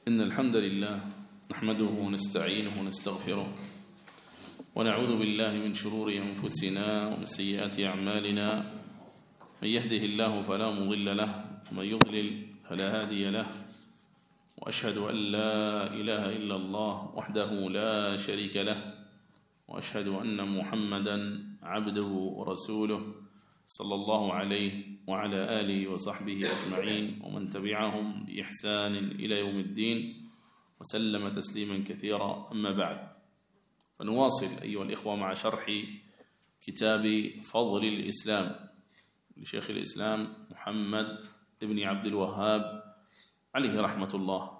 إن الحمد لله نحمده ونستعينه ونستغفره ونعوذ بالله من شرور أنفسنا ومن سيئات أعمالنا. من يهده الله فلا مضل له ومن يضلل فلا هادي له، وأشهد أن لا إله إلا الله وحده لا شريك له، وأشهد أن محمدا عبده ورسوله صلى الله عليه وعلى آله وصحبه أجمعين ومن تبعهم بإحسان إلى يوم الدين وسلم تسليما كثيرا. أما بعد، فنواصل أيها الإخوة مع شرح كتاب فضل الإسلام لشيخ الإسلام محمد بن عبد الوهاب عليه رحمة الله.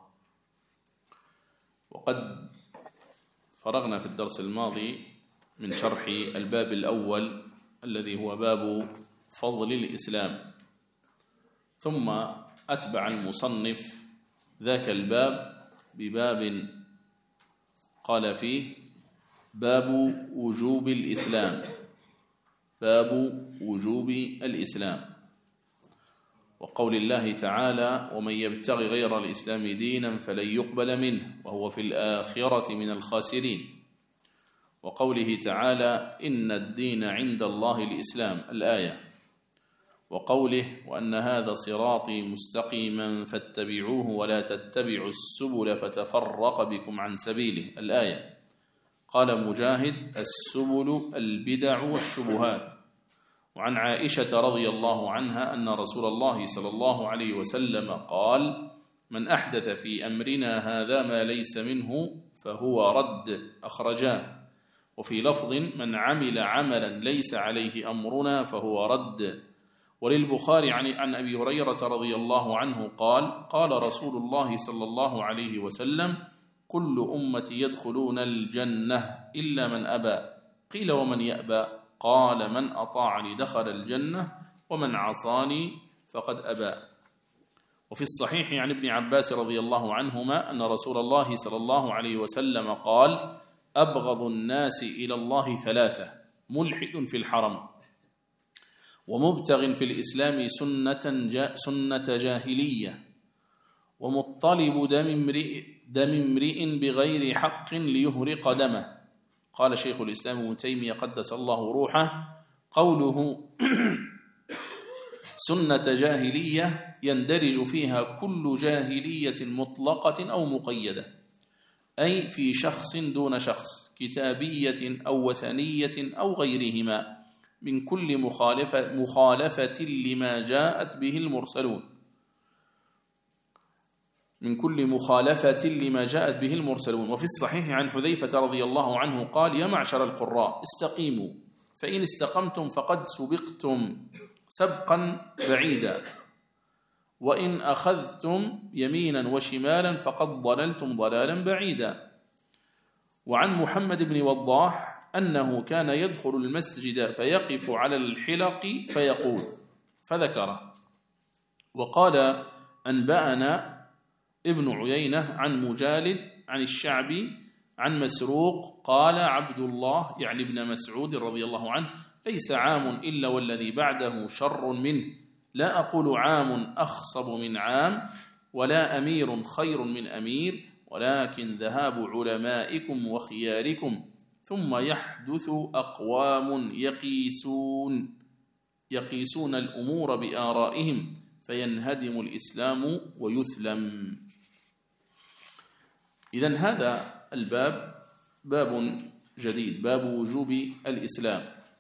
وقد فرغنا في الدرس الماضي من شرح الباب الأول الذي هو باب فضل الإسلام، ثم أتبع المصنف ذاك الباب بباب قال فيه باب وجوب الإسلام، باب وجوب الإسلام، وقول الله تعالى: ومن يبتغ غير الإسلام دينا فلن يقبل منه وهو في الآخرة من الخاسرين، وقوله تعالى: إن الدين عند الله الإسلام، الآية، وقوله: وأن هذا صراطي مستقيما فاتبعوه ولا تتبعوا السبل فتفرق بكم عن سبيله، الآية. قال مجاهد: السبل البدع والشبهات. وعن عائشة رضي الله عنها أن رسول الله صلى الله عليه وسلم قال: من أحدث في أمرنا هذا ما ليس منه فهو رد، أخرجاه. وفي لفظ: من عمل عملا ليس عليه أمرنا فهو رد. وللبخاري عن أبي هريرة رضي الله عنه قال: قال رسول الله صلى الله عليه وسلم: كل أمتي يدخلون الجنة إلا من أبى. قيل: ومن يأبى؟ قال: من أطاعني دخل الجنة ومن عصاني فقد أبى. وفي الصحيح عن ابن عباس رضي الله عنهما أن رسول الله صلى الله عليه وسلم قال: أبغض الناس إلى الله ثلاثة: ملحد في الحرم، ومبتغ في الإسلام سنة جاهلية، ومطلب دم امرئ بغير حق ليهرق دمه. قال شيخ الإسلام ابن تيمية قدس الله روحه: قوله سنة جاهلية يندرج فيها كل جاهلية مطلقة أو مقيدة، أي في شخص دون شخص، كتابية أو وثنية أو غيرهما، من كل مخالفة لما جاءت به المرسلون، وفي الصحيح عن حذيفة رضي الله عنه قال: يا معشر القراء استقيموا، فإن استقمتم فقد سبقتم سبقا بعيدا، وإن أخذتم يمينا وشمالا فقد ضللتم ضلالا بعيدا. وعن محمد بن وضاح أنه كان يدخل المسجد فيقف على الحلق فيقول، فذكره. وقال: أنبأنا ابن عيينة عن مجالد عن الشعبي عن مسروق قال: عبد الله يعني ابن مسعود رضي الله عنه: ليس عام إلا والذي بعده شر منه، لا أقول عام أخصب من عام، ولا أمير خير من أمير، ولكن ذهاب علمائكم وخياركم، ثم يحدث أقوام يقيسون الأمور بآرائهم فينهدم الإسلام ويثلم. إذن هذا الباب باب جديد، باب وجوب الإسلام.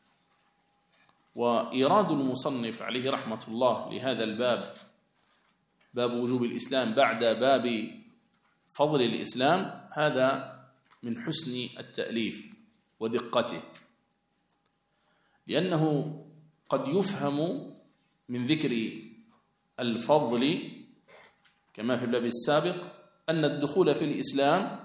وإيراد المصنف عليه رحمة الله لهذا الباب، باب وجوب الإسلام، بعد باب فضل الإسلام، هذا من حسن التأليف ودقته، لأنه قد يفهم من ذكر الفضل كما في الباب السابق أن الدخول في الإسلام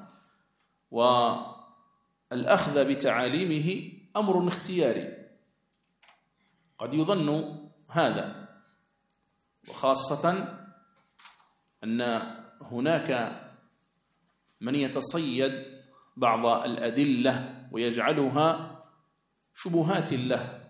والأخذ بتعاليمه أمر اختياري، قد يظن هذا، وخاصة أن هناك من يتصيد بعض الأدلة ويجعلها شبهات له،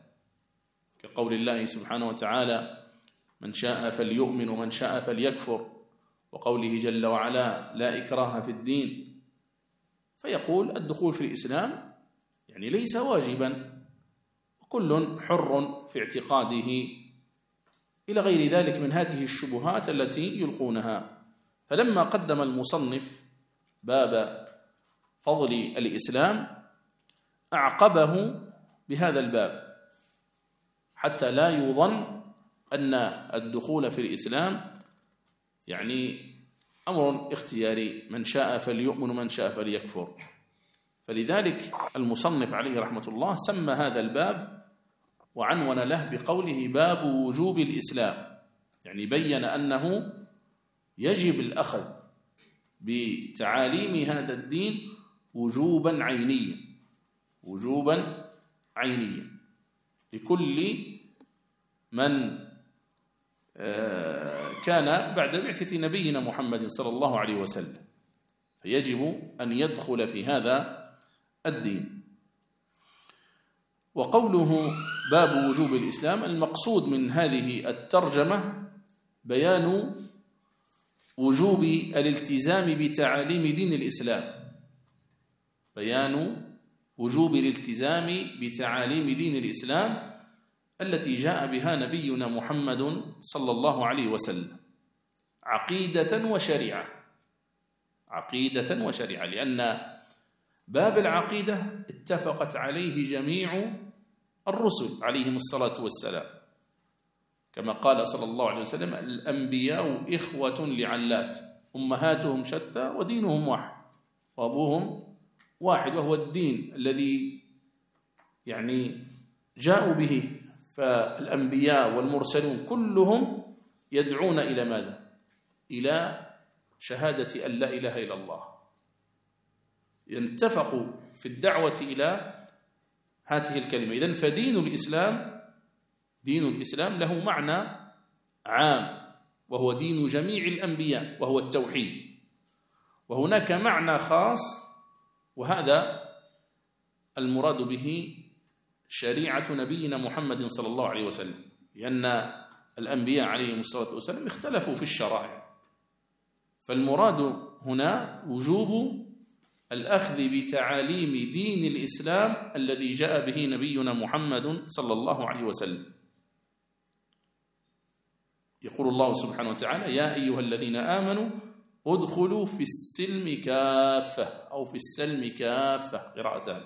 كقول الله سبحانه وتعالى: من شاء فليؤمن ومن شاء فليكفر، وقوله جل وعلا لا إكراه في الدين، فيقول الدخول في الإسلام يعني ليس واجبا، كل حر في اعتقاده، إلى غير ذلك من هذه الشبهات التي يلقونها. فلما قدم المصنف باب فضل الإسلام أعقبه بهذا الباب حتى لا يظن أن الدخول في الإسلام يعني أمر اختياري، من شاء فليؤمن ومن شاء فليكفر. فلذلك المصنف عليه رحمة الله سمى هذا الباب وعنون له بقوله باب وجوب الإسلام، يعني بين أنه يجب الأخذ بتعاليم هذا الدين وجوبا عينيا، وجوبا عينيا لكل من كان بعد بعثة نبينا محمد صلى الله عليه وسلم، فيجب أن يدخل في هذا الدين. وقوله باب وجوب الإسلام المقصود من هذه الترجمة بيان وجوب الالتزام بتعاليم دين الإسلام، بيان وجوب الالتزام بتعاليم دين الإسلام التي جاء بها نبينا محمد صلى الله عليه وسلم عقيدة وشريعة، عقيدة وشريعة، لأن باب العقيدة اتفقت عليه جميع الرسل عليهم الصلاة والسلام، كما قال صلى الله عليه وسلم الأنبياء إخوة لعلات أمهاتهم شتى ودينهم واحد وأبوهم واحد، وهو الدين الذي يعني جاءوا به. فالأنبياء والمرسلون كلهم يدعون إلى ماذا؟ إلى شهادة أن لا إله إلا الله، ينتفقوا في الدعوة إلى هذه الكلمة. إذن فدين الإسلام، دين الإسلام له معنى عام وهو دين جميع الأنبياء وهو التوحيد، وهناك معنى خاص وهذا المراد به شريعة نبينا محمد صلى الله عليه وسلم، لأن الأنبياء عليهم الصلاة والسلام اختلفوا في الشرائع، فالمراد هنا وجوب الأخذ بتعاليم دين الإسلام الذي جاء به نبينا محمد صلى الله عليه وسلم. يقول الله سبحانه وتعالى يا أيها الذين آمنوا ادخلوا في السلم كافة أو في السلم كافة قراءتان.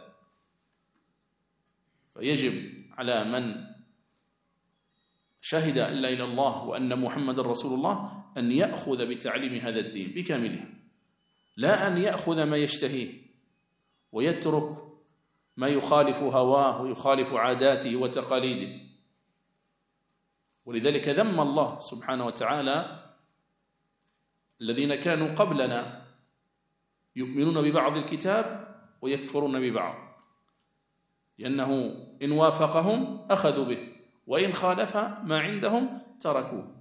فيجب على من شهد أن لا إله إلا الله وأن محمد رسول الله أن يأخذ بتعليم هذا الدين بكامله، لا أن يأخذ ما يشتهيه ويترك ما يخالف هواه ويخالف عاداته وتقاليده. ولذلك ذم الله سبحانه وتعالى الذين كانوا قبلنا يؤمنون ببعض الكتاب ويكفرون ببعض، لأنه إن وافقهم أخذوا به وإن خالف ما عندهم تركوه.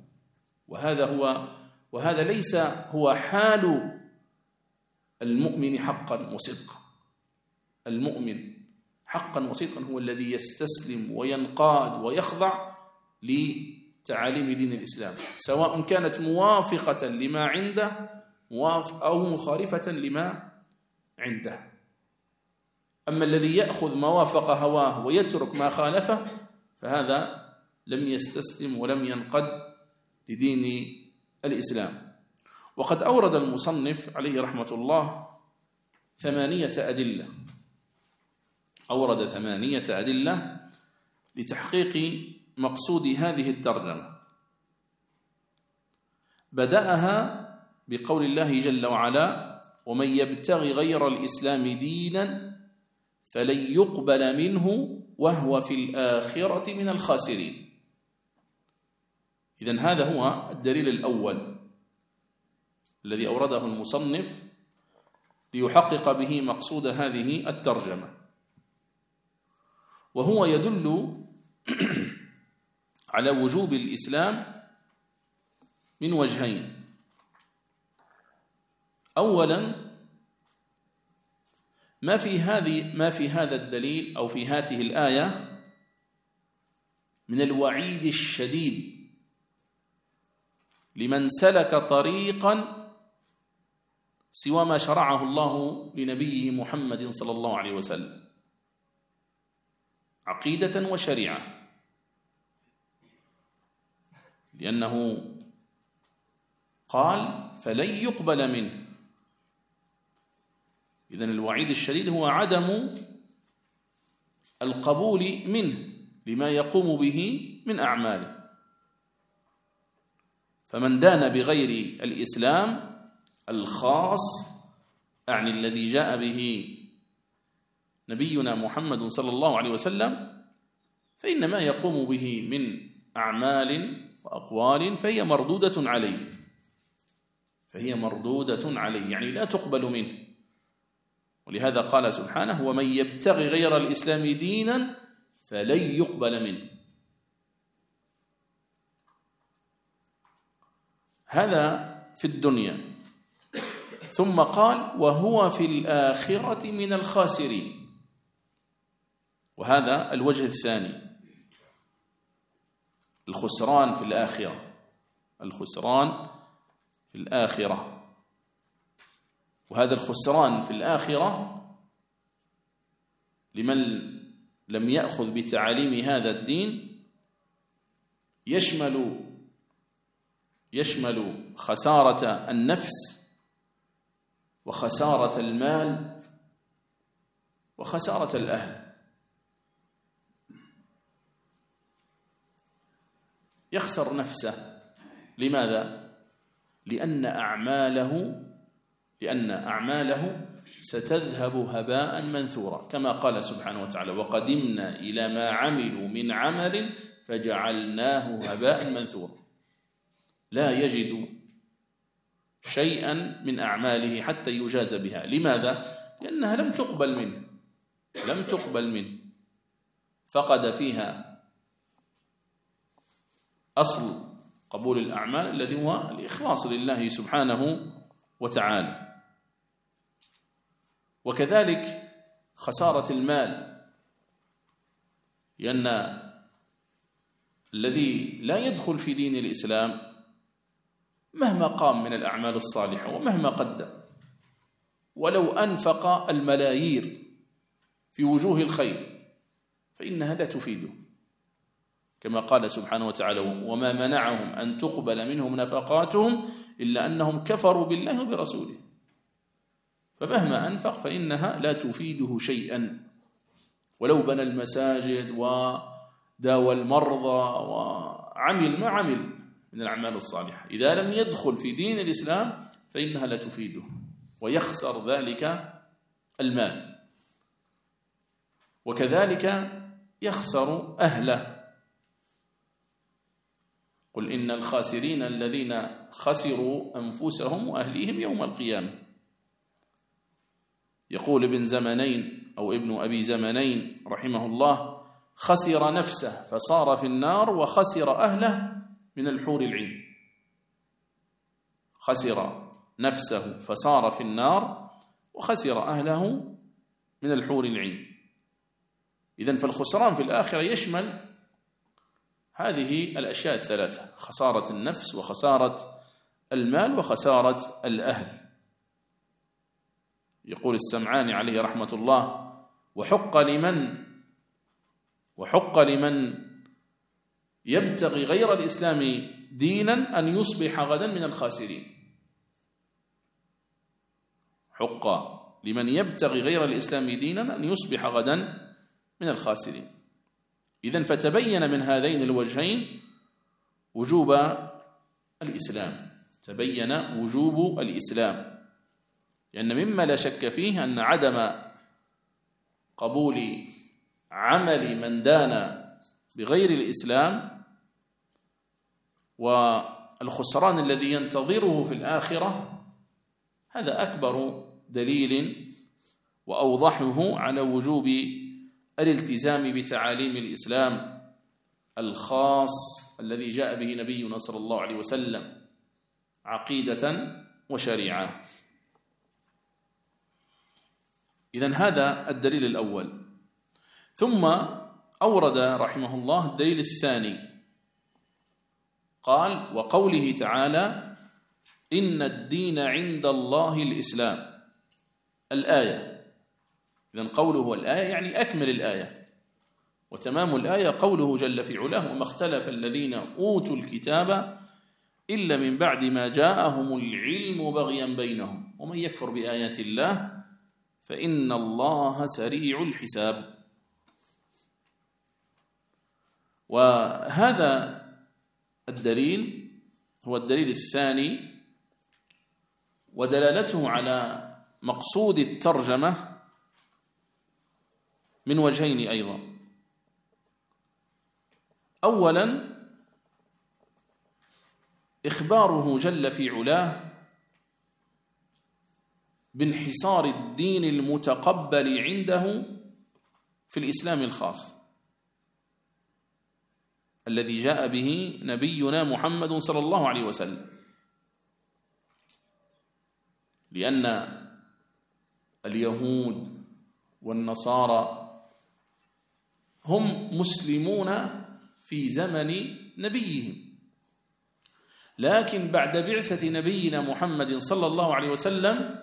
وهذا ليس هو حال المؤمن حقا وصدقا. المؤمن حقا وصدقا هو الذي يستسلم وينقاد ويخضع لتعاليم دين الإسلام، سواء كانت موافقة لما عنده أو مخالفة لما عنده. أما الذي يأخذ ما وافق هواه ويترك ما خالفه فهذا لم يستسلم ولم ينقد لدين الإسلام. وقد أورد المصنف عليه رحمة الله 8 أدلة، أورد 8 أدلة لتحقيق مقصود هذه الترجمة. بدأها بقول الله جل وعلا ومن يبتغي غير الإسلام دينا فلن يقبل منه وهو في الآخرة من الخاسرين. إذن هذا هو الدليل الأول الذي أورده المصنف ليحقق به مقصود هذه الترجمة، وهو يدل على وجوب الإسلام من وجهين. أولا ما في هذا الدليل أو في هذه الآية من الوعيد الشديد لمن سلك طريقا سوى ما شرعه الله لنبيه محمد صلى الله عليه وسلم عقيدة وشريعة، لأنه قال فلن يقبل منه. إذن الوعيد الشديد هو عدم القبول منه لما يقوم به من أعماله. فمن دان بغير الإسلام الخاص، أعني الذي جاء به نبينا محمد صلى الله عليه وسلم، فإن ما يقوم به من أعمال وأقوال فهي مردودة عليه، يعني لا تقبل منه. ولهذا قال سبحانه ومن يبتغي غير الإسلام دينا فلن يقبل منه. هذا في الدنيا. ثم قال وهو في الآخرة من الخاسرين. وهذا الوجه الثاني، الخسران في الآخرة، الخسران في الآخرة. وهذا الخسران في الآخرة لمن لم يأخذ بتعاليم هذا الدين يشمل خسارة النفس وخسارة المال وخسارة الأهل. يخسر نفسه. لماذا؟ لأن أعماله ستذهب هباء منثورا، كما قال سبحانه وتعالى وقدمنا إلى ما عملوا من عمل فجعلناه هباء منثورا. لا يجد شيئا من أعماله حتى يجاز بها. لماذا؟ لأنها لم تقبل منه، فقد فيها أصل قبول الأعمال الذي هو الإخلاص لله سبحانه وتعالى. وكذلك خسارة المال، لأن الذي لا يدخل في دين الإسلام مهما قام من الأعمال الصالحة ومهما قدم، ولو أنفق الملايير في وجوه الخير فإنها لا تفيده، كما قال سبحانه وتعالى وما منعهم أن تقبل منهم نفقاتهم إلا أنهم كفروا بالله وبرسوله. فمهما أنفق فإنها لا تفيده شيئا، ولو بنى المساجد وداوى المرضى وعمل ما عمل من الأعمال الصالحة، إذا لم يدخل في دين الإسلام فإنها لا تفيده، ويخسر ذلك المال. وكذلك يخسر أهله. قل إن الخاسرين الذين خسروا أنفسهم وأهليهم يوم القيامة. يقول ابن زمنين أو ابن أبي زمنين رحمه الله خسر نفسه فصار في النار وخسر أهله من الحور العين. خسر نفسه فصار في النار وخسر أهله من الحور العين. إذن فالخسران في الآخرة يشمل هذه الأشياء الثلاثة: خسارة النفس وخسارة المال وخسارة الأهل. يقول السمعاني عليه رحمة الله وحق لمن يبتغي غير الإسلام دينا أن يصبح غدا من الخاسرين. حق لمن يبتغي غير الإسلام دينا أن يصبح غدا من الخاسرين. إذن فتبين من هذين الوجهين وجوب الإسلام، تبين وجوب الإسلام، لأن مما لا شك فيه أن عدم قبول عمل من دان بغير الإسلام والخسران الذي ينتظره في الآخرة هذا أكبر دليل وأوضحه على وجوب الالتزام بتعاليم الإسلام الخاص الذي جاء به نبينا صلى الله عليه وسلم عقيدة وشريعة. إذن هذا الدليل الأول. ثم أورد رحمه الله الدليل الثاني، قال: وقوله تعالى: إن الدين عند الله الإسلام. الآية. إذن قوله الآية يعني أكمل الآية، وتمام الآية قوله جل في علاه: وما اختلف الذين أوتوا الكتاب إلا من بعد ما جاءهم العلم بغيا بينهم ومن يكفر بآيات الله فإن الله سريع الحساب. وهذا الدليل هو الدليل الثاني، ودلالته على مقصود الترجمة من وجهين أيضا. أولا إخباره جل في علاه بانحصار الدين المتقبل عنده في الإسلام الخاص الذي جاء به نبينا محمد صلى الله عليه وسلم، لأن اليهود والنصارى هم مسلمون في زمن نبيهم، لكن بعد بعثة نبينا محمد صلى الله عليه وسلم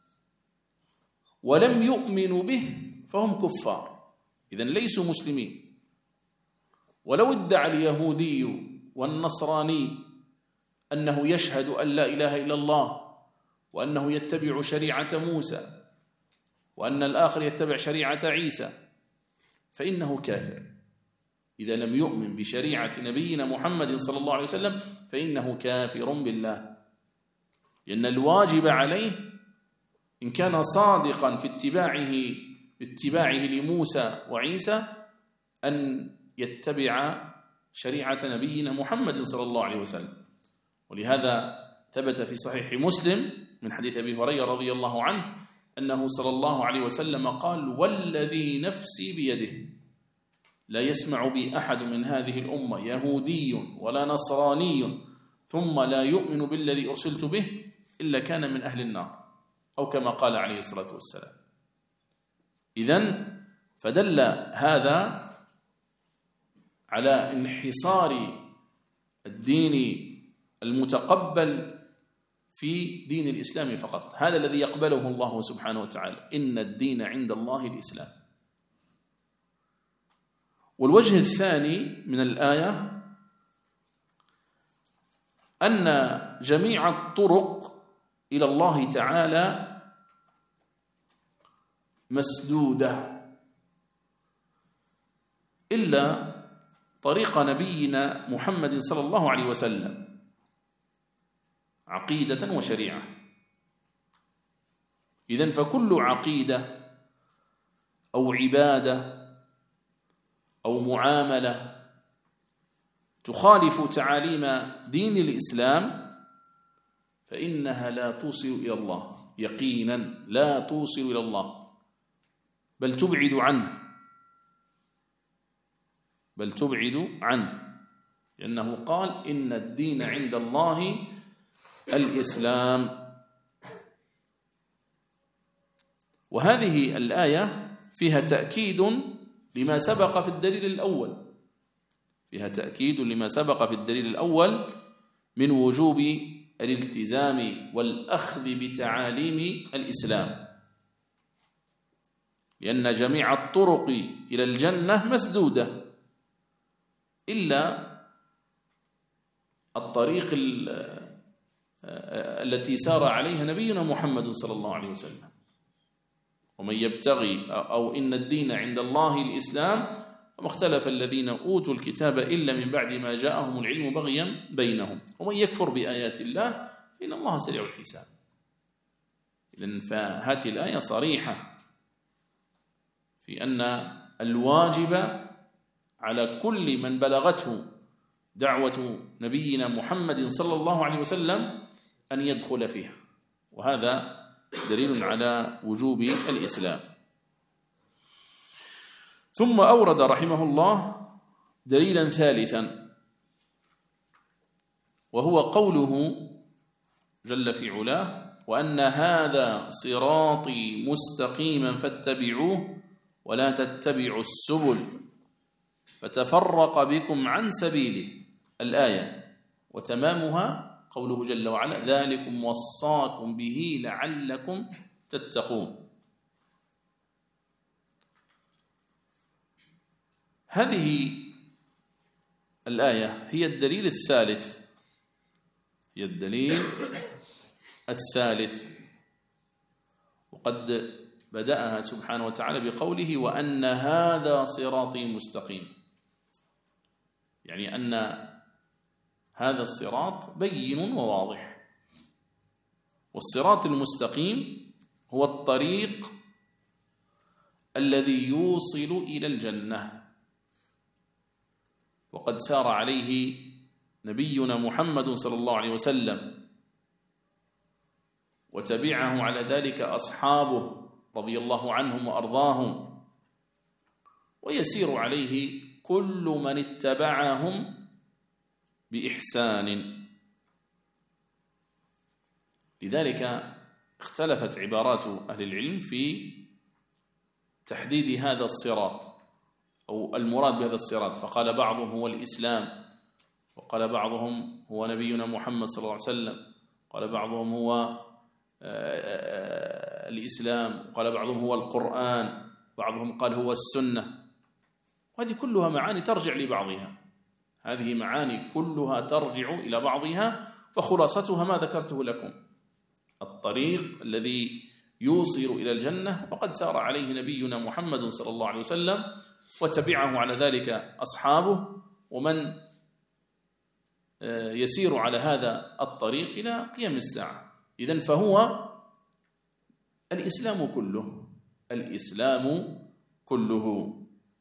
ولم يؤمنوا به فهم كفار، إذن ليسوا مسلمين. ولو ادعى اليهودي والنصراني أنه يشهد أن لا إله إلا الله وأنه يتبع شريعة موسى وأن الآخر يتبع شريعة عيسى فإنه كافر. إذا لم يؤمن بشريعة نبينا محمد صلى الله عليه وسلم فإنه كافر بالله، لأن الواجب عليه إن كان صادقا في اتباعه لموسى وعيسى أن يتبع شريعة نبينا محمد صلى الله عليه وسلم. ولهذا ثبت في صحيح مسلم من حديث أبي هريرة رضي الله عنه أنه صلى الله عليه وسلم قال: والذي نفسي بيده لا يسمع بي أحد من هذه الأمة يهودي ولا نصراني ثم لا يؤمن بالذي أرسلت به إلا كان من أهل النار، أو كما قال عليه الصلاة والسلام. إذن فدل هذا على انحصار الدين المتقبل في دين الإسلام فقط، هذا الذي يقبله الله سبحانه وتعالى: إن الدين عند الله الإسلام. والوجه الثاني من الآية أن جميع الطرق إلى الله تعالى مسدودة إلا طريق نبينا محمد صلى الله عليه وسلم، عقيدة وشريعة. إذن فكل عقيدة أو عبادة أو معاملة تخالف تعاليم دين الإسلام فإنها لا توصل إلى الله يقينا، لا توصل إلى الله، بل تبعد عنه، لأنه قال: إن الدين عند الله الإسلام. وهذه الآية فيها تأكيد لما سبق في الدليل الأول، من وجوب الالتزام والأخذ بتعاليم الإسلام، لأن جميع الطرق إلى الجنة مسدودة إلا الطريق التي سار عليها نبينا محمد صلى الله عليه وسلم: ومن يبتغي أو إن الدين عند الله الإسلام وما اختلف الذين أوتوا الكتاب إلا من بعد ما جاءهم العلم بغيا بينهم ومن يكفر بآيات الله فإن الله سريع الحساب. إذن فهذه الآية صريحة في أن الواجب على كل من بلغته دعوة نبينا محمد صلى الله عليه وسلم أن يدخل فيها، وهذا دليل على وجوب الإسلام. ثم أورد رحمه الله دليلا ثالثا، وهو قوله جل في علاه: وأن هذا صراطي مستقيما فاتبعوه ولا تتبعوا السبل فتفرق بكم عن سبيله. الآية. وتمامها قوله جل وعلا: ذلكم وصاكم به لعلكم تتقون. هذه الآية هي الدليل الثالث، وقد بدأها سبحانه وتعالى بقوله: وأن هذا صراطي مستقيم، يعني أن هذا الصراط بين وواضح. والصراط المستقيم هو الطريق الذي يوصل إلى الجنة، وقد سار عليه نبينا محمد صلى الله عليه وسلم، وتبعه على ذلك أصحابه رضي الله عنهم وأرضاهم، ويسير عليه كل من اتبعهم بإحسان. لذلك اختلفت عبارات أهل العلم في تحديد هذا الصراط أو المراد بهذا الصراط، فقال بعضهم هو الإسلام، وقال بعضهم هو نبينا محمد صلى الله عليه وسلم، قال بعضهم هو الإسلام، وقال بعضهم هو القرآن، بعضهم قال هو السنة. وهذه كلها معاني ترجع لبعضها، هذه معاني كلها ترجع إلى بعضها، وخلاصتها ما ذكرته لكم: الطريق الذي يوصل إلى الجنة، وقد سار عليه نبينا محمد صلى الله عليه وسلم، وتبعه على ذلك أصحابه، ومن يسير على هذا الطريق إلى قيام الساعة. إذن فهو الإسلام كله.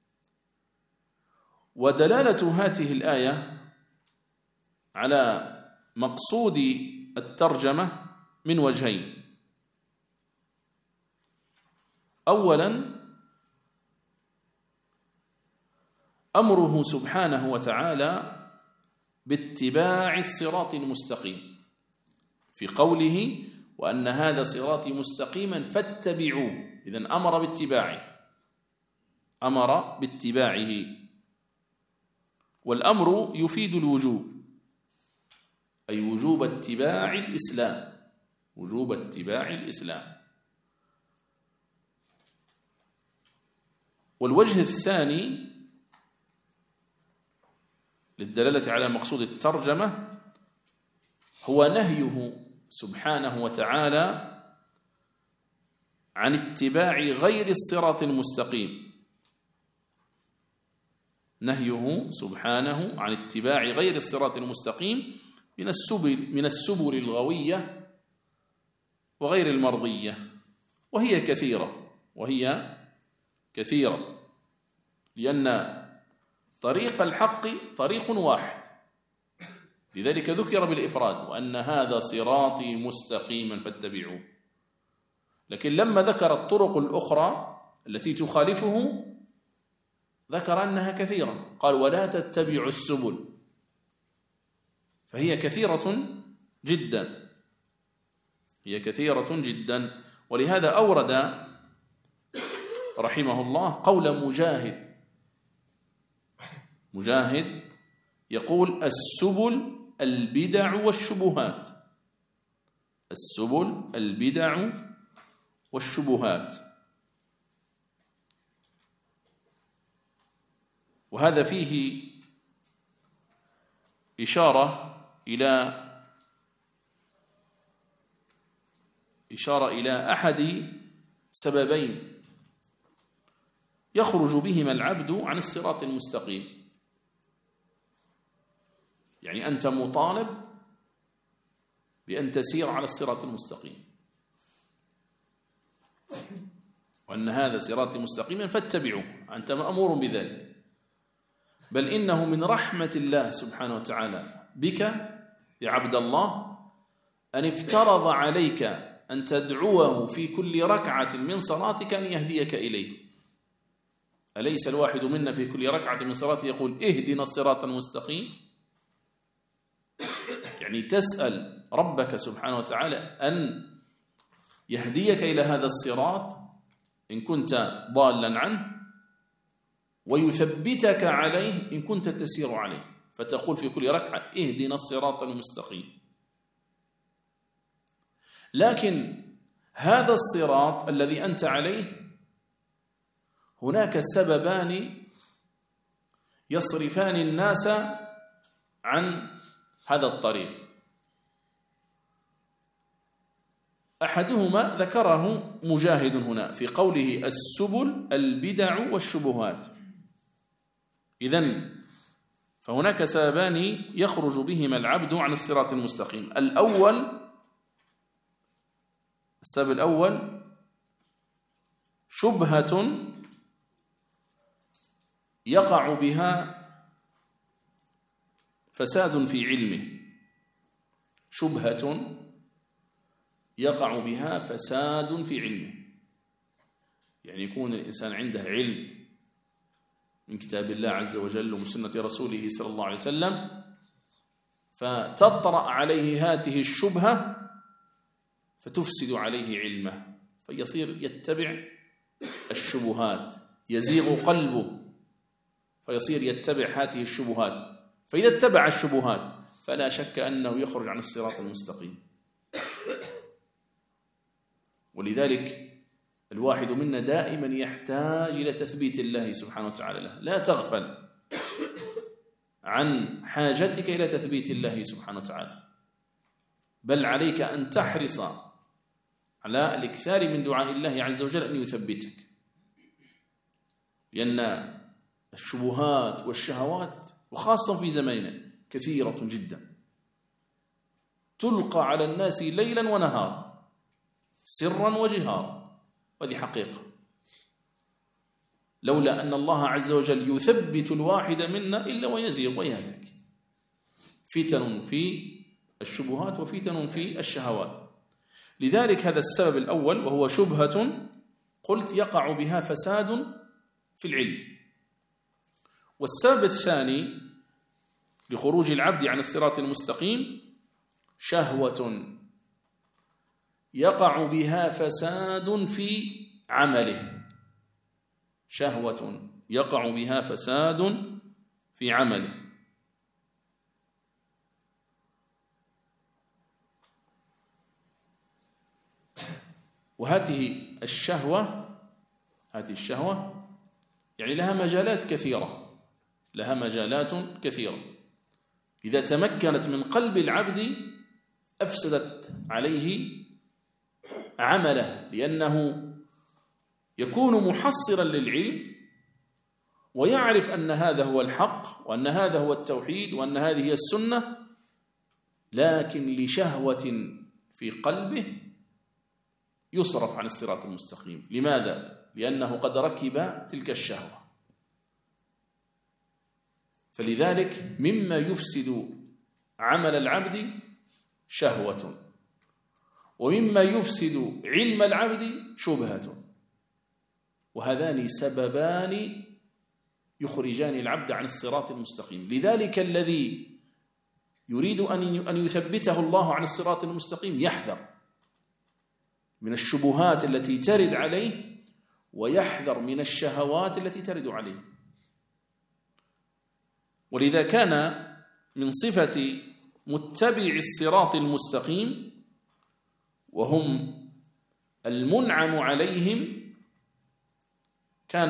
ودلالة هذه الآية على مقصود الترجمة من وجهين: أولا أمره سبحانه وتعالى باتباع الصراط المستقيم، في قوله: وأن هذا صراطي مستقيما فاتبعوه. إذن أمر باتباعه، والأمر يفيد الوجوب، أي وجوب اتباع الإسلام. والوجه الثاني للدلالة على مقصود الترجمة هو نهيه سبحانه وتعالى عن اتباع غير الصراط المستقيم، نهيه سبحانه عن اتباع غير الصراط المستقيم من السبل الغوية وغير المرضية، وهي كثيرة، لأن طريق الحق طريق واحد، لذلك ذكر بالإفراد: وأن هذا صراطي مستقيما فاتبعوه. لكن لما ذكر الطرق الأخرى التي تخالفه ذكر أنها كثيرة، قال: ولا تتبعوا السبل، فهي كثيرة جدا. ولهذا أورد رحمه الله قول مجاهد يقول: السبل البدع والشبهات. وهذا فيه إشارة إلى أحد سببين يخرج بهما العبد عن الصراط المستقيم. يعني أنت مطالب بأن تسير على الصراط المستقيم، وأن هذا صراطي مستقيما فاتبعوه، أنت مأمور بذلك. بل إنه من رحمة الله سبحانه وتعالى بك يا عبد الله أن افترض عليك أن تدعوه في كل ركعة من صلاتك أن يهديك إليه. أليس الواحد منا في كل ركعة من صلاته يقول: اهدنا الصراط المستقيم؟ يعني تسأل ربك سبحانه وتعالى أن يهديك إلى هذا الصراط إن كنت ضالا عنه، ويثبتك عليه إن كنت تسير عليه. فتقول في كل ركعة اهدنا الصراط المستقيم. لكن هذا الصراط الذي أنت عليه هناك سببان يصرفان الناس عن هذا الطريق. أحدهما ذكره مجاهد هنا في قوله السبل البدع والشبهات. إذن فهناك سببان يخرج بهما العبد عن الصراط المستقيم. السبب الأول شبهة يقع بها فساد في علمه، شبهة يقع بها فساد في علمه، يعني يكون الإنسان عنده علم من كتاب الله عز وجل ومن سنة رسوله صلى الله عليه وسلم، فتطرأ عليه هذه الشبهة فتفسد عليه علمه، فيصير يتبع الشبهات، يزيغ قلبه فيصير يتبع هذه الشبهات، فإذا اتبع الشبهات فلا شك أنه يخرج عن الصراط المستقيم. ولذلك الواحد منا دائما يحتاج إلى تثبيت الله سبحانه وتعالى له، لا تغفل عن حاجتك إلى تثبيت الله سبحانه وتعالى، بل عليك أن تحرص على الإكثار من دعاء الله عز وجل أن يثبتك، لأن الشبهات والشهوات وخاصة في زماننا كثيرة جدا، تلقى على الناس ليلا ونهارا سرا وجهارا، وهذه حقيقة. لولا أن الله عز وجل يثبت الواحد منا إلا ويزيغ ويهلك. فتن في الشبهات وفتن في الشهوات. لذلك هذا السبب الأول وهو شبهة قلت يقع بها فساد في العلم. والسبب الثاني لخروج العبد عن الصراط المستقيم شهوة يقع بها فساد في عمله، شهوة يقع بها فساد في عمله. وهذه الشهوة يعني لها مجالات كثيرة، إذا تمكنت من قلب العبد أفسدت عليه عمله، لأنه يكون محصرا للعلم ويعرف أن هذا هو الحق وأن هذا هو التوحيد وأن هذه هي السنة، لكن لشهوة في قلبه يصرف عن الصراط المستقيم. لماذا؟ لأنه قد ركب تلك الشهوة. فلذلك مما يفسد عمل العبد شهوة، ومما يفسد علم العبد شبهة، وهذان سببان يخرجان العبد عن الصراط المستقيم. لذلك الذي يريد أن يثبته الله عن الصراط المستقيم يحذر من الشبهات التي ترد عليه، ويحذر من الشهوات التي ترد عليه. ولذا كان من صفة متبع الصراط المستقيم وهم المنعم عليهم، كان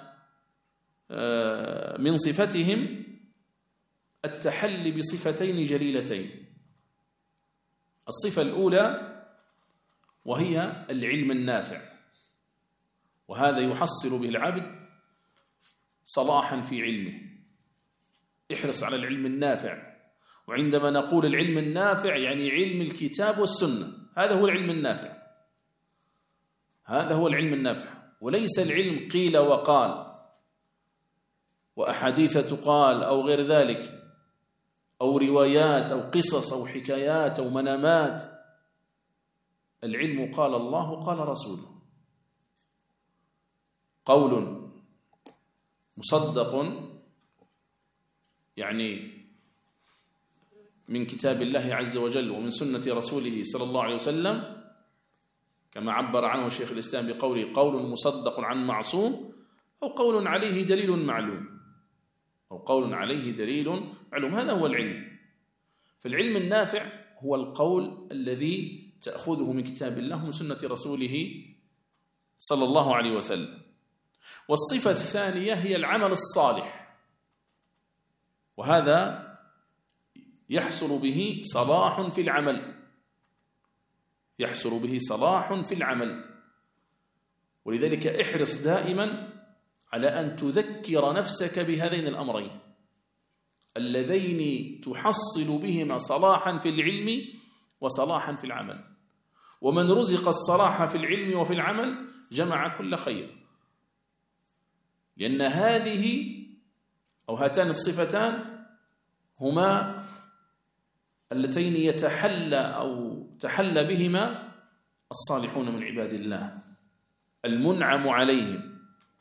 من صفتهم التحلي بصفتين جليلتين. الصفة الأولى وهي العلم النافع، وهذا يحصل به العبد صلاحا في علمه. احرص على العلم النافع، وعندما نقول العلم النافع يعني علم الكتاب والسنة، هذا هو العلم النافع، وليس العلم قيل وقال وأحاديث تقال أو غير ذلك، أو روايات أو قصص أو حكايات أو منامات. العلم قال الله قال رسوله، قول مصدق يعني من كتاب الله عز وجل ومن سنة رسوله صلى الله عليه وسلم، كما عبر عنه شيخ الإسلام بقوله قول مصدق عن معصوم، أو قول عليه دليل معلوم، أو قول عليه دليل معلوم. هذا هو العلم. فالعلم النافع هو القول الذي تأخذه من كتاب الله ومن سنة رسوله صلى الله عليه وسلم. والصفة الثانية هي العمل الصالح، وهذا يحصل به صلاح في العمل، يحصل به صلاح في العمل. ولذلك احرص دائما على أن تذكر نفسك بهذين الأمرين اللذين تحصل بهما صلاحا في العلم وصلاحا في العمل. ومن رزق الصلاح في العلم وفي العمل جمع كل خير، لأن هذه أو هاتان الصفتان هما اللتين تحلى بهما الصالحون من عباد الله المنعم عليهم،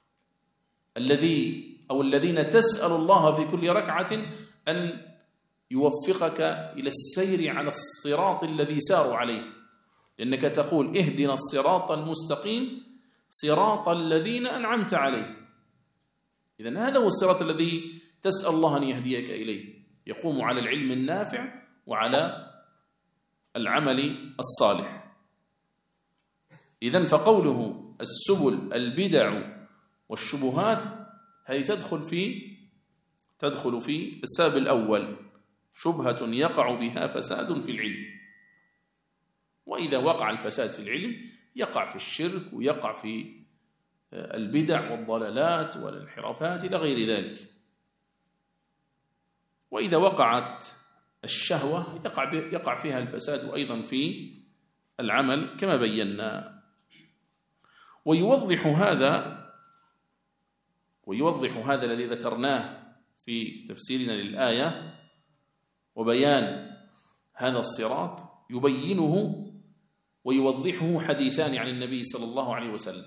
الذين تسأل الله في كل ركعة أن يوفقك إلى السير على الصراط الذي ساروا عليه، لأنك تقول اهدنا الصراط المستقيم صراط الذين أنعمت عليه. إذن هذا هو الصراط الذي تسأل الله أن يهديك إليه، يقوم على العلم النافع وعلى العمل الصالح. إذن فقوله السبل البدع والشبهات هذه تدخل في السبب الأول، شبهة يقع بها فساد في العلم. وإذا وقع الفساد في العلم يقع في الشرك ويقع في البدع والضلالات والانحرافات إلى غير ذلك. وإذا وقعت الشهوة يقع فيها الفساد أيضا في العمل كما بينا. ويوضح هذا الذي ذكرناه في تفسيرنا للآية وبيان هذا الصراط، يبينه ويوضحه حديثان عن النبي صلى الله عليه وسلم.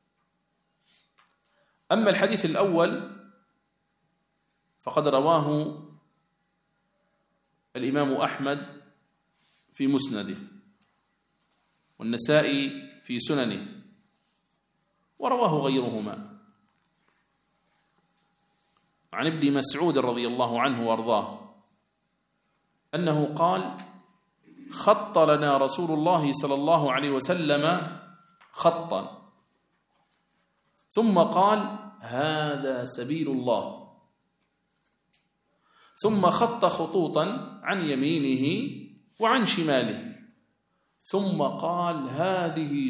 أما الحديث الأول فقد رواه الإمام أحمد في مسنده، والنسائي في سننه، ورواه غيرهما عن ابن مسعود رضي الله عنه وارضاه أنه قال: خط لنا رسول الله صلى الله عليه وسلم خطا ثم قال: هذا سبيل الله، ثم خط خطوطا عن يمينه وعن شماله، ثم قال: هذه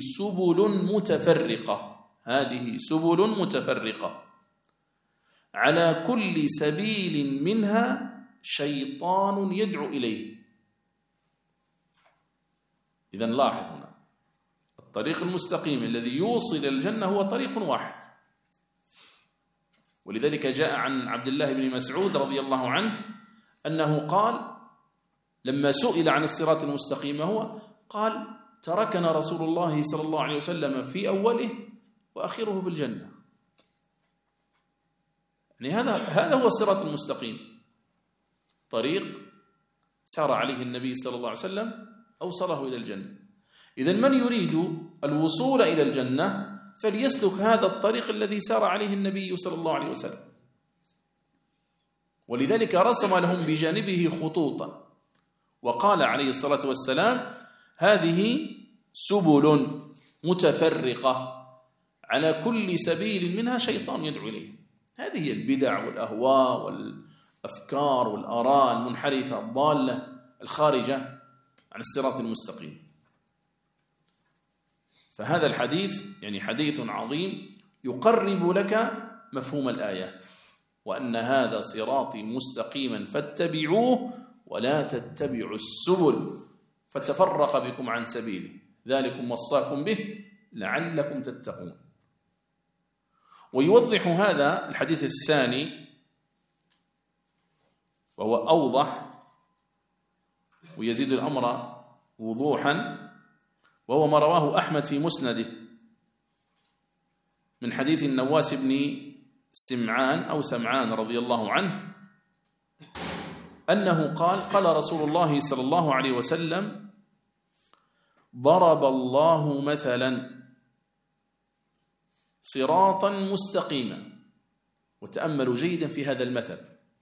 سبل متفرقة على كل سبيل منها شيطان يدعو إليه. إذن لاحظ هنا الطريق المستقيم الذي يوصل إلى الجنة هو طريق واحد. ولذلك جاء عن عبد الله بن مسعود رضي الله عنه أنه قال لما سئل عن الصراط المستقيم هو قال: تركنا رسول الله صلى الله عليه وسلم في أوله وآخره في الجنة. يعني هذا هو الصراط المستقيم، طريق سار عليه النبي صلى الله عليه وسلم أوصله إلى الجنة. إذن من يريد الوصول إلى الجنة فليسلك هذا الطريق الذي سار عليه النبي صلى الله عليه وسلم. ولذلك رسم لهم بجانبه خطوطا وقال عليه الصلاة والسلام: هذه سبل متفرقة على كل سبيل منها شيطان يدعو إليه. هذه هي البدع والأهواء والأفكار والآراء المنحرفة الضالة الخارجة عن الصراط المستقيم. فهذا الحديث يعني حديث عظيم يقرب لك مفهوم الآية، وأن هذا صراطي مستقيما فاتبعوه ولا تتبعوا السبل فتفرق بكم عن سبيله ذلكم وصاكم به لعلكم تتقون. ويوضح هذا الحديث الثاني وهو أوضح ويزيد الأمر وضوحا، وهو ما رواه أحمد في مسنده من حديث النواس بن سمعان رضي الله عنه أنه قال رسول الله صلى الله عليه وسلم: ضرب الله مثلا صراطا مستقيما. وتأملوا جيدا في هذا المثل،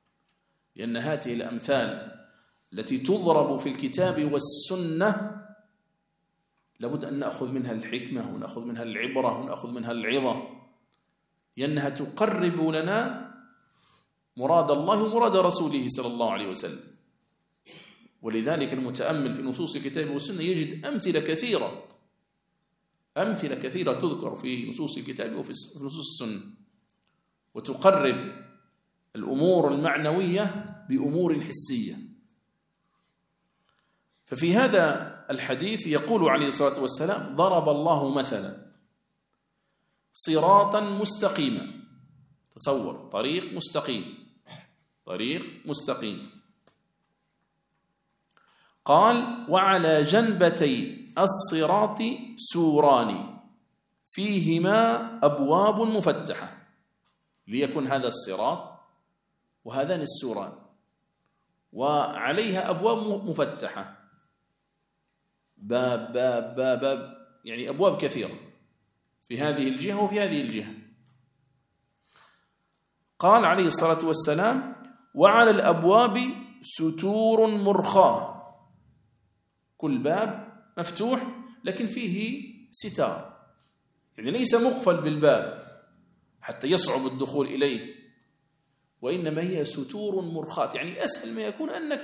لأن هذه الأمثال التي تضرب في الكتاب والسنة لابد أن نأخذ منها الحكمة ونأخذ منها العبرة ونأخذ منها العظة، لأنها تقرب لنا مراد الله ومراد رسوله صلى الله عليه وسلم. ولذلك المتأمل في نصوص الكتاب والسنة يجد أمثلة كثيرة تذكر في نصوص الكتاب وفي نصوص السنة، وتقرب الأمور المعنوية بأمور حسية. ففي هذا الحديث يقول عليه الصلاة والسلام: ضرب الله مثلا صراطا مستقيما. تصور طريق مستقيم. قال: وعلى جنبتي الصراط سوران فيهما أبواب مفتحة. ليكن هذا الصراط وهذان السوران وعليها أبواب مفتحة، باب يعني أبواب كثيرة في هذه الجهة وفي هذه الجهة. قال عليه الصلاة والسلام: وعلى الأبواب ستور مرخاة. كل باب مفتوح لكن فيه ستار، يعني ليس مقفل بالباب حتى يصعب الدخول إليه، وإنما هي ستور مرخاة، يعني أسهل ما يكون أنك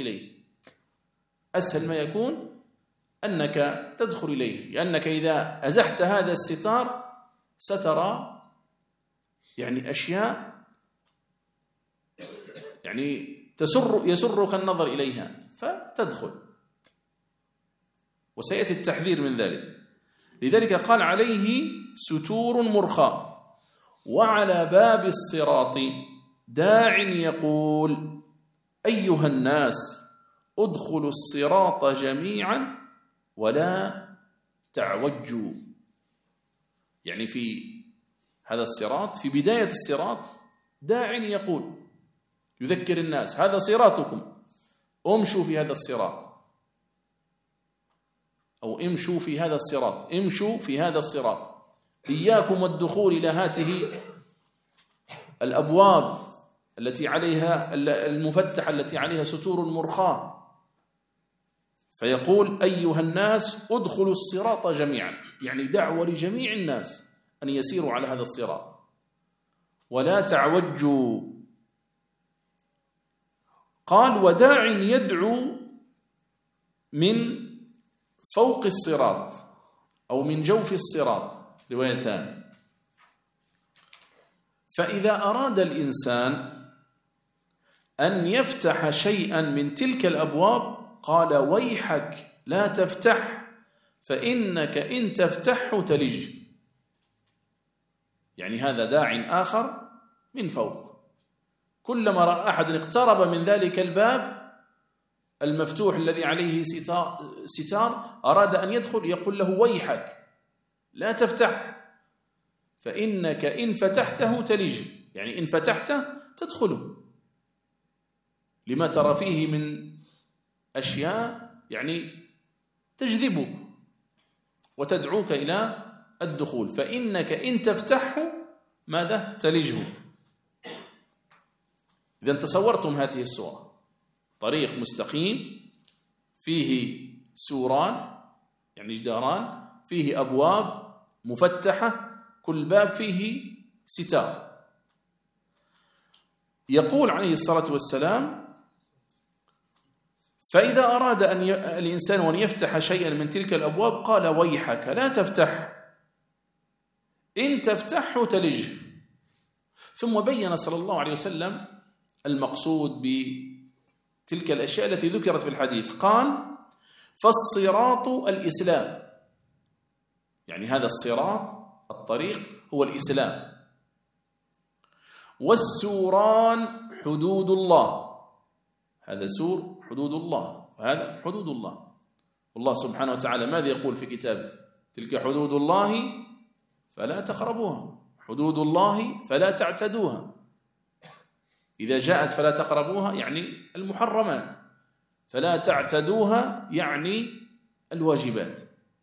تدخل إليه، لأنك إذا أزحت هذا الستار سترى يعني أشياء يعني يسرك النظر إليها فتدخل، وسيأتي التحذير من ذلك. لذلك قال: عليه ستور مرخاة وعلى باب الصراط داع يقول: أيها الناس ادخلوا الصراط جميعا ولا تعوجوا. يعني في هذا الصراط، في بداية الصراط، داع يقول يذكر الناس: هذا صراطكم، امشوا في هذا الصراط، أو امشوا في هذا الصراط، إياكم والدخول إلى هذه الأبواب التي عليها المفتحة التي عليها ستور مرخاة. فيقول: أيها الناس ادخلوا الصراط جميعا، يعني دعوة لجميع الناس أن يسيروا على هذا الصراط، ولا تعوجوا. قال: وداع يدعو من فوق الصراط أو من جوف الصراط، روايتان. فإذا أراد الإنسان أن يفتح شيئا من تلك الأبواب قال: ويحك لا تفتح فإنك إن تفتحه تلج. يعني هذا داع آخر من فوق، كلما رأى أحد اقترب من ذلك الباب المفتوح الذي عليه ستار أراد أن يدخل يقول له: ويحك لا تفتح فإنك إن فتحته تلج، يعني إن فتحته تدخله، لما ترى فيه من أشياء يعني تجذبك وتدعوك إلى الدخول، فإنك إن تفتحه ماذا؟ تلجه. إذا تصورتم هذه الصورة: طريق مستقيم فيه سوران يعني جداران، فيه أبواب مفتحة، كل باب فيه ستار. يقول عليه الصلاة والسلام: فإذا أراد الإنسان أن يفتح شيئا من تلك الأبواب قال: ويحك لا تفتح إن تفتحه تلج. ثم بين صلى الله عليه وسلم المقصود بتلك الأشياء التي ذكرت في الحديث. قال: فالصراط الإسلام، يعني هذا الصراط الطريق هو الإسلام. والسوران حدود الله، هذا سور حدود الله وهذا حدود الله. والله سبحانه وتعالى ماذا يقول في كتابه؟ تلك حدود الله فلا تقربوها، حدود الله فلا تعتدوها. إذا جاءت فلا تقربوها يعني المحرمات، فلا تعتدوها يعني الواجبات.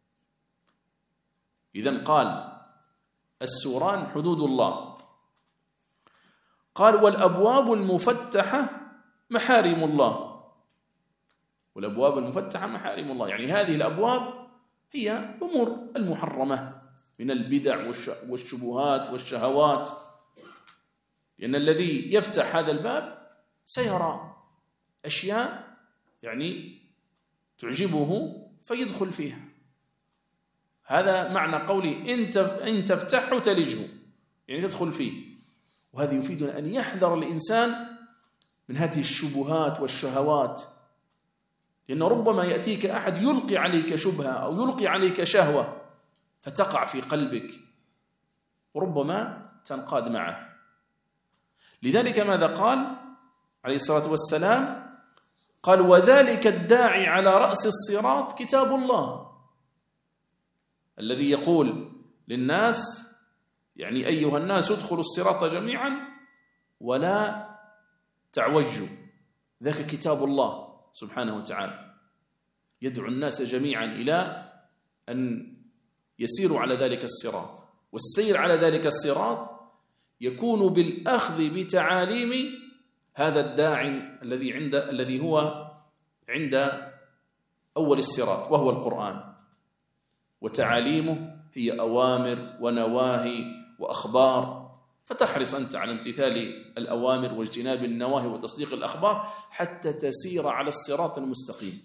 إذن قال: السوران حدود الله. قال: والأبواب المفتحة محارم الله، والأبواب المفتحة محارم الله، يعني هذه الأبواب هي أمور المحرمة من البدع والشبهات والشهوات، لأن الذي يفتح هذا الباب سيرى أشياء يعني تعجبه فيدخل فيها. هذا معنى قولي إن تفتحه تلجه، يعني تدخل فيه. وهذا يفيدنا أن يحذر الإنسان من هذه الشبهات والشهوات، لأنه ربما يأتيك أحد يلقي عليك شبهة أو يلقي عليك شهوة فتقع في قلبك، وربما تنقاد معه. لذلك ماذا قال عليه الصلاة والسلام؟ قال: وذلك الداعي على رأس الصراط كتاب الله، الذي يقول للناس يعني أيها الناس ادخلوا الصراط جميعا ولا تعوجوا، ذاك كتاب الله سبحانه وتعالى، يدعو الناس جميعا إلى أن يسيروا على ذلك الصراط. والسير على ذلك الصراط يكون بالأخذ بتعاليم هذا الداعي الذي هو عند أول الصراط، وهو القرآن. وتعاليمه هي أوامر ونواهي وأخبار، فتحرص أنت على امتثال الأوامر واجتناب النواهي وتصديق الأخبار حتى تسير على الصراط المستقيم.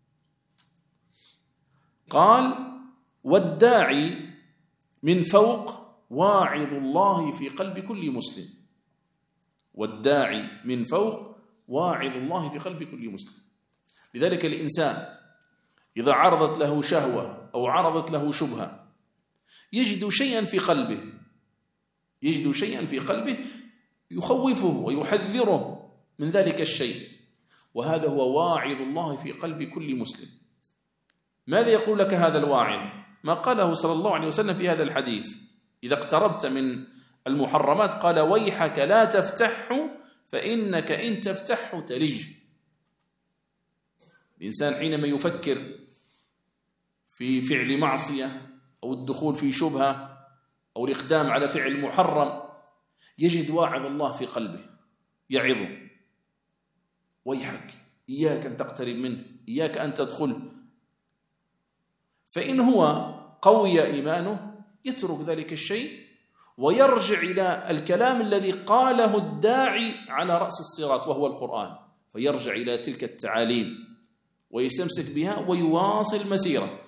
قال: والداعي من فوق واعظ الله في قلب كل مسلم. والداعي من فوق واعظ الله في قلب كل مسلم. لذلك الإنسان إذا عرضت له شهوة أو عرضت له شبهة يجد شيئا في قلبه يخوفه ويحذره من ذلك الشيء، وهذا هو واعظ الله في قلب كل مسلم. ماذا يقول لك هذا الواعظ؟ ما قاله صلى الله عليه وسلم في هذا الحديث: إذا اقتربت من المحرمات قال: ويحك لا تفتحه فإنك إن تفتحه تلج. الإنسان حينما يفكر في فعل معصية أو الدخول في شبهة أو الإقدام على فعل محرم يجد واعظ الله في قلبه يعظه: ويحك، إياك أن تقترب منه، إياك أن تدخل. فإن هو قوي إيمانه يترك ذلك الشيء ويرجع إلى الكلام الذي قاله الداعي على رأس الصراط وهو القرآن، فيرجع إلى تلك التعاليم ويستمسك بها ويواصل مسيره.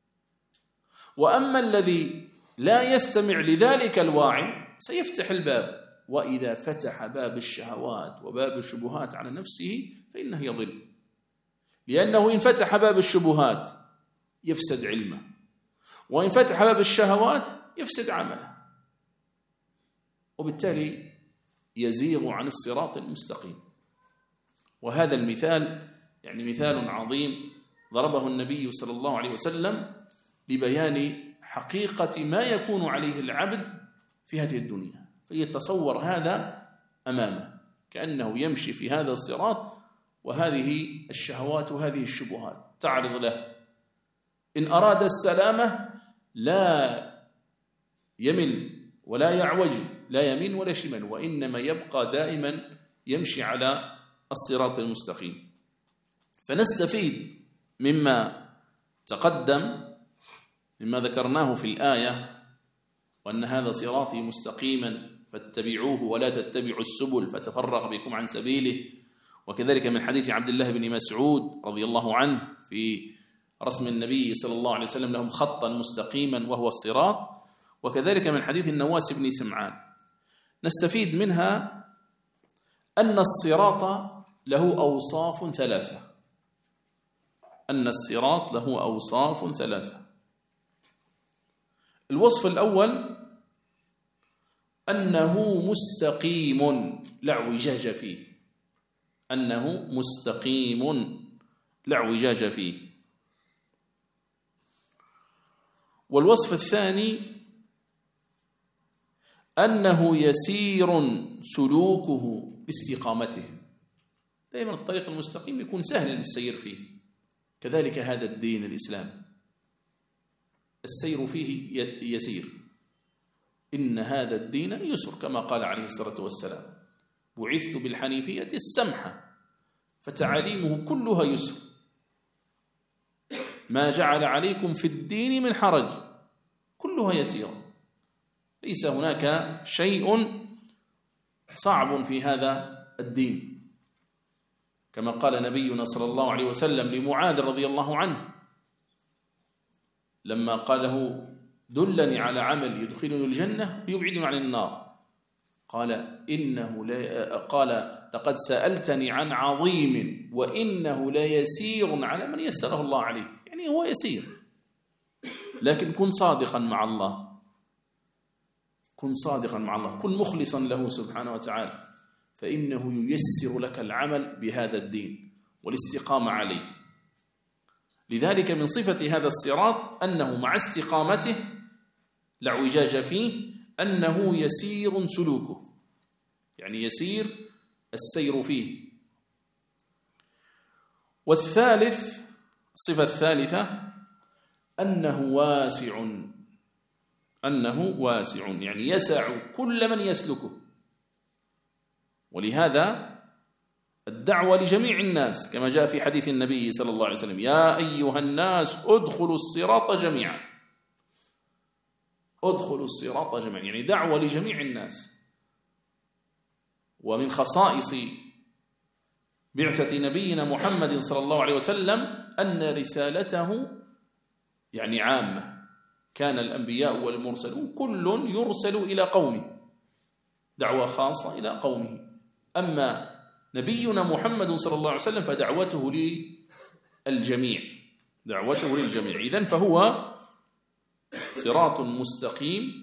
وأما الذي لا يستمع لذلك الواعي سيفتح الباب، وإذا فتح باب الشهوات وباب الشبهات على نفسه فإنه يضل، لأنه إن فتح باب الشبهات يفسد علمه، وإن فتح باب الشهوات يفسد عمله، وبالتالي يزيغ عن الصراط المستقيم. وهذا المثال يعني مثال عظيم ضربه النبي صلى الله عليه وسلم لبيان حقيقة ما يكون عليه العبد في هذه الدنيا، فيتصور هذا أمامه كأنه يمشي في هذا الصراط، وهذه الشهوات وهذه الشبهات تعرض له. إن أراد السلامة لا يمل ولا يعوج، لا يمين ولا شمال، وإنما يبقى دائما يمشي على الصراط المستقيم. فنستفيد مما تقدم مما ذكرناه في الآية، وأن هذا صراطي مستقيما فاتبعوه ولا تتبعوا السبل فتفرق بكم عن سبيله. وكذلك من حديث عبد الله بن مسعود رضي الله عنه في رسم النبي صلى الله عليه وسلم لهم خطا مستقيما وهو الصراط. وكذلك من حديث النواس بن سمعان نستفيد منها أن الصراط له أوصاف ثلاثة. أن الصراط له أوصاف ثلاثة. الوصف الأول أنه مستقيم لا اعوجاج فيه. أنه مستقيم لا اعوجاج فيه. والوصف الثاني أنه يسير سلوكه باستقامته. دائما الطريق المستقيم يكون سهل للسير فيه. كذلك هذا الدين الإسلام السير فيه يسير. إن هذا الدين يسر كما قال عليه الصلاة والسلام: بعثت بالحنيفية السمحة فتعاليمه كلها يسر، ما جعل عليكم في الدين من حرج، كلها يسيرة، ليس هناك شيء صعب في هذا الدين، كما قال نبينا صلى الله عليه وسلم لمعاذ رضي الله عنه لما قال له دلني على عمل يدخلني الجنة ويبعدني عن النار، قال لقد سألتني عن عظيم وإنه ليسير على من يسره الله عليه، يعني هو يسير، لكن كن صادقا مع الله، كن صادقا مع الله، كن مخلصا له سبحانه وتعالى، فإنه ييسر لك العمل بهذا الدين والاستقامة عليه. لذلك من صفة هذا الصراط أنه مع استقامته لا اعوجاج فيه أنه يسير سلوكه، يعني يسير السير فيه. والثالث، الصفة الثالثة أنه واسع، يعني يسع كل من يسلكه. ولهذا الدعوة لجميع الناس كما جاء في حديث النبي صلى الله عليه وسلم: يا أيها الناس ادخلوا الصراط جميعا، ادخلوا الصراط جميعا، يعني دعوة لجميع الناس. ومن خصائص بعثة نبينا محمد صلى الله عليه وسلم أن رسالته يعني عامة، كان الأنبياء والمرسلون كل يرسل إلى قومه، دعوة خاصة إلى قومه. أما نبينا محمد صلى الله عليه وسلم فدعوته للجميع، دعوته للجميع. إذن فهو صراط مستقيم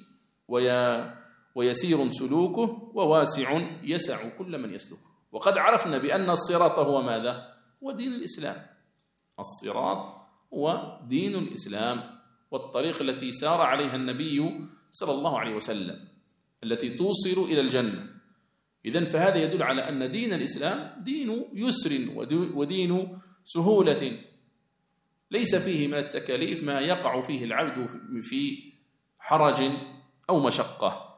ويسير سلوكه وواسع يسع كل من يسلكه. وقد عرفنا بأن الصراط هو ماذا؟ هو دين الإسلام. الصراط هو دين الإسلام والطريق التي سار عليها النبي صلى الله عليه وسلم التي توصل إلى الجنة. إذن فهذا يدل على أن دين الإسلام دين يسر ودين سهولة، ليس فيه من التكاليف ما يقع فيه العبد في حرج أو مشقة.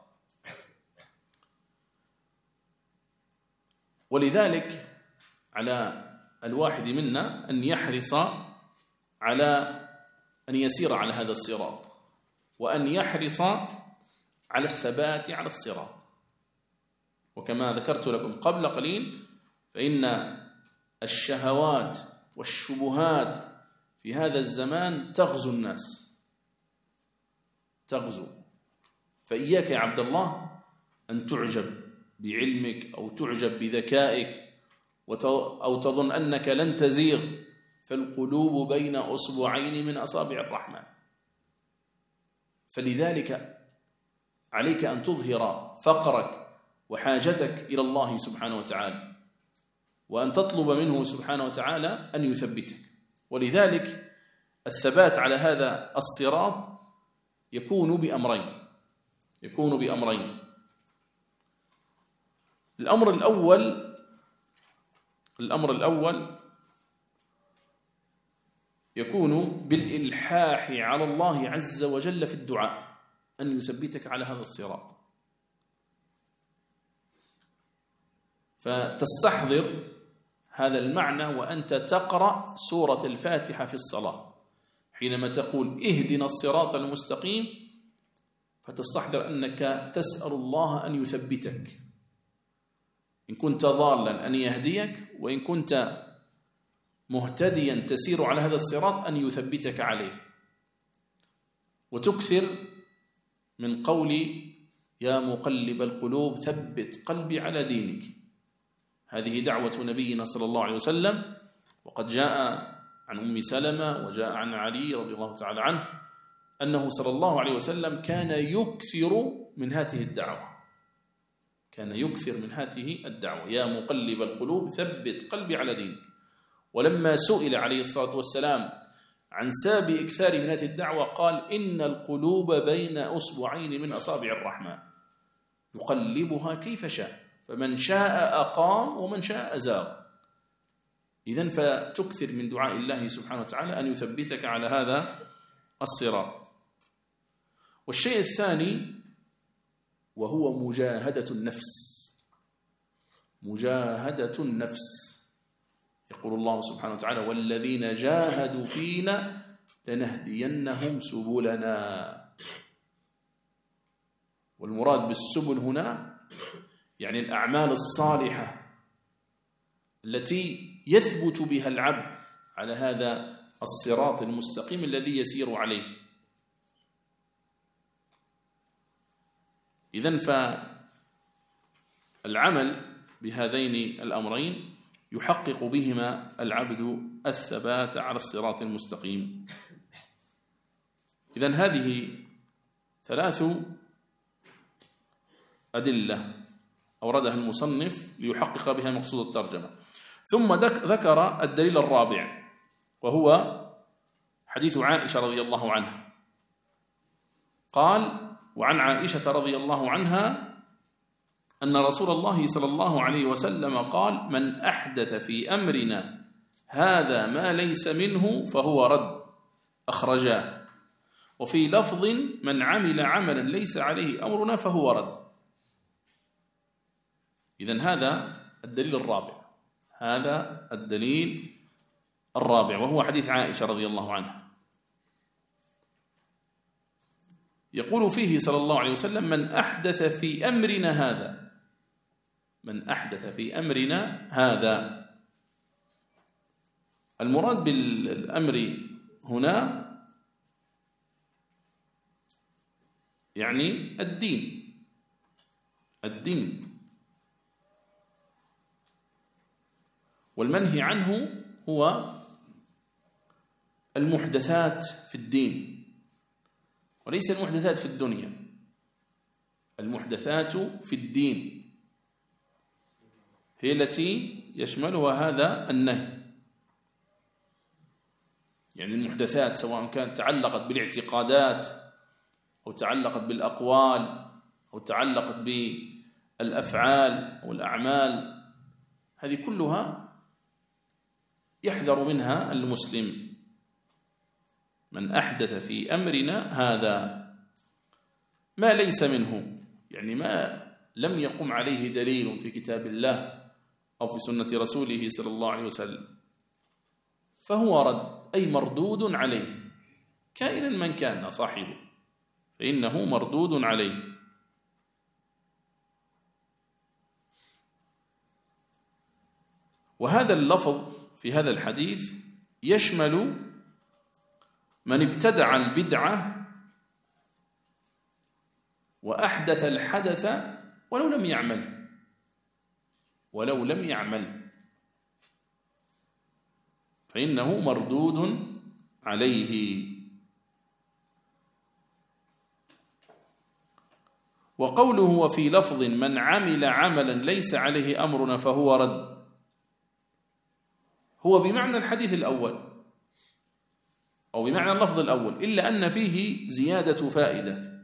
ولذلك على الواحد منا أن يحرص على أن يسير على هذا الصراط، وأن يحرص على الثبات على الصراط. وكما ذكرت لكم قبل قليل فإن الشهوات والشبهات في هذا الزمان تغزو الناس، تغزو. فإياك يا عبد الله أن تعجب بعلمك أو تعجب بذكائك أو تظن أنك لن تزيغ، فالقلوب بين أصبعين من أصابع الرحمن. فلذلك عليك أن تظهر فقرك وحاجتك إلى الله سبحانه وتعالى، وأن تطلب منه سبحانه وتعالى أن يثبتك. ولذلك الثبات على هذا الصراط يكون بأمرين. الأمر الأول يكون بالإلحاح على الله عز وجل في الدعاء أن يثبتك على هذا الصراط. فتستحضر هذا المعنى وأنت تقرأ سورة الفاتحة في الصلاة، حينما تقول اهدنا الصراط المستقيم، فتستحضر أنك تسأل الله أن يثبتك، إن كنت ضالا أن يهديك، وإن كنت مهتديا تسير على هذا الصراط أن يثبتك عليه. وتكثر من قول يا مقلب القلوب ثبت قلبي على دينك. هذه دعوة نبينا صلى الله عليه وسلم، وقد جاء عن أم سلمة وجاء عن علي رضي الله تعالى عنه أنه صلى الله عليه وسلم كان يكثر من هذه الدعوة، يا مقلب القلوب ثبت قلبي على دينك. ولما سئل عليه الصلاة والسلام عن سبب إكثار من هذه الدعوة قال إن القلوب بين أصبعين من أصابع الرحمن يقلبها كيف شاء، فمن شاء أقام ومن شاء أزاغ. إذن فتكثر من دعاء الله سبحانه وتعالى أن يثبتك على هذا الصراط. والشيء الثاني وهو مجاهدة النفس. يقول الله سبحانه وتعالى: والذين جاهدوا فينا لنهدينهم سبلنا. والمراد بالسبل هنا يعني الأعمال الصالحة التي يثبت بها العبد على هذا الصراط المستقيم الذي يسير عليه. إذن فالعمل بهذين الأمرين يحقق بهما العبد الثبات على الصراط المستقيم. إذن هذه 3 أدلة أوردها المصنف ليحقق بها مقصود الترجمة. ثم ذكر الدليل الرابع، وهو حديث عائشة رضي الله عنها. قال: وعن عائشة رضي الله عنها أن رسول الله صلى الله عليه وسلم قال: من أحدث في أمرنا هذا ما ليس منه فهو رد، أخرجاه. وفي لفظ: من عمل عملا ليس عليه أمرنا فهو رد. إذن هذا الدليل الرابع، هذا الدليل الرابع، وهو حديث عائشة رضي الله عنها. يقول فيه صلى الله عليه وسلم: من أحدث في أمرنا هذا، من أحدث في أمرنا هذا. المراد بالأمر هنا يعني الدين، الدين. والمنهي عنه هو المحدثات في الدين، وليس المحدثات في الدنيا، المحدثات في الدين هي التي يشملها هذا النهي. يعني المحدثات سواء كانت تعلقت بالاعتقادات أو تعلقت بالأقوال أو تعلقت بالأفعال والأعمال، هذه كلها يحذر منها المسلم. من أحدث في أمرنا هذا ما ليس منه، يعني ما لم يقم عليه دليل في كتاب الله أو في سنة رسوله صلى الله عليه وسلم فهو رد، أي مردود عليه، كائنا من كان صاحبه فإنه مردود عليه. وهذا اللفظ في هذا الحديث يشمل من ابتدع البدعة وأحدث الحدث ولو لم يعمل، ولو لم يعمل فإنه مردود عليه. وقوله وفي لفظ: من عمل عملا ليس عليه أمرنا فهو رد، هو بمعنى الحديث الأول أو بمعنى اللفظ الأول، إلا أن فيه زيادة فائدة،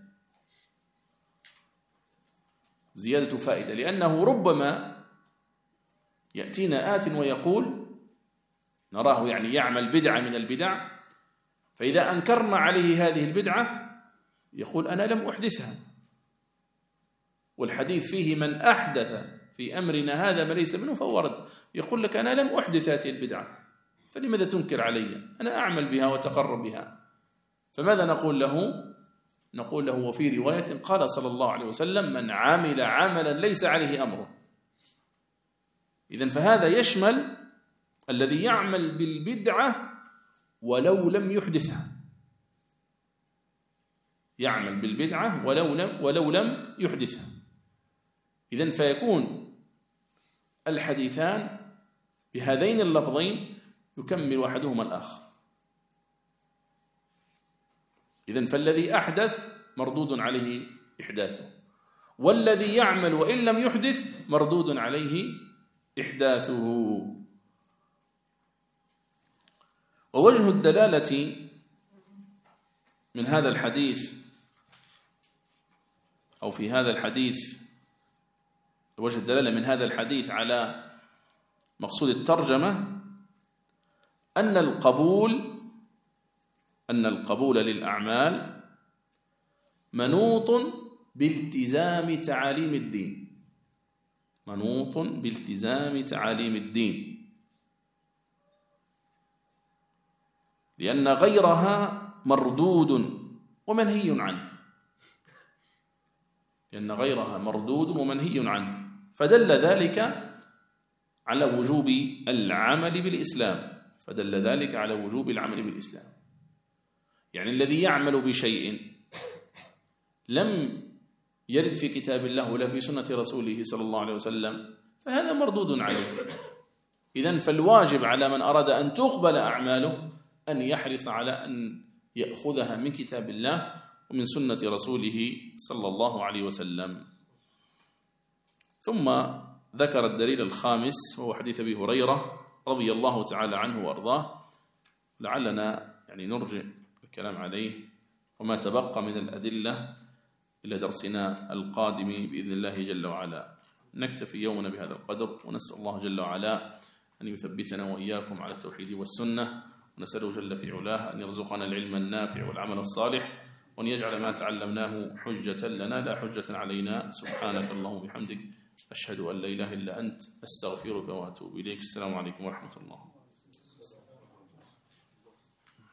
زيادة فائدة، لأنه ربما يأتينا آت ويقول، نراه يعني يعمل بدعة من البدع، فإذا أنكرنا عليه هذه البدعة يقول أنا لم أحدثها، والحديث فيه من أحدث في أمرنا هذا ما ليس منه فهو رد، يقول لك أنا لم أحدث هذه البدعة فلماذا تنكر علي؟ أنا أعمل بها وتقرب بها. فماذا نقول له؟ نقول له وفي رواية قال صلى الله عليه وسلم: من عمل عملا ليس عليه أمره. إذن فهذا يشمل الذي يعمل بالبدعة ولو لم يحدثها، يعمل بالبدعة ولو لم يحدثها. إذن فيكون الحديثان بهذين اللفظين يكمل أحدهما الآخر. إذن فالذي أحدث مردود عليه إحداثه، والذي يعمل وإن لم يحدث مردود عليه إحداثه. ووجه الدلالة من هذا الحديث أو في هذا الحديث، وجه الدلالة من هذا الحديث على مقصود الترجمة أن القبول للأعمال منوط بالتزام تعاليم الدين، منوط بالتزام تعاليم الدين. لأن غيرها مردود ومنهي عنه، لأن غيرها مردود ومنهي عنه، فدل ذلك على وجوب العمل بالإسلام، فدل ذلك على وجوب العمل بالإسلام. يعني الذي يعمل بشيء لم يرد في كتاب الله ولا في سنة رسوله صلى الله عليه وسلم فهذا مردود عليه. إذن فالواجب على من أراد أن تقبل أعماله أن يحرص على أن يأخذها من كتاب الله ومن سنة رسوله صلى الله عليه وسلم. ثم ذكر الدليل الخامس وهو حديث أبي هريرة رضي الله تعالى عنه وأرضاه، لعلنا يعني نرجع الكلام عليه وما تبقى من الأدلة إلى درسنا القادم بإذن الله جل وعلا. نكتفي يومنا بهذا القدر، ونسأل الله جل وعلا أن يثبتنا وإياكم على التوحيد والسنة، ونسأله جل في علاه أن يرزقنا العلم النافع والعمل الصالح، وأن يجعل ما تعلمناه حجة لنا لا حجة علينا. سبحانك اللهم وبحمدك، أشهد أن لا إله إلا أنت، أستغفرك وأتوب إليك. السلام عليكم ورحمة الله.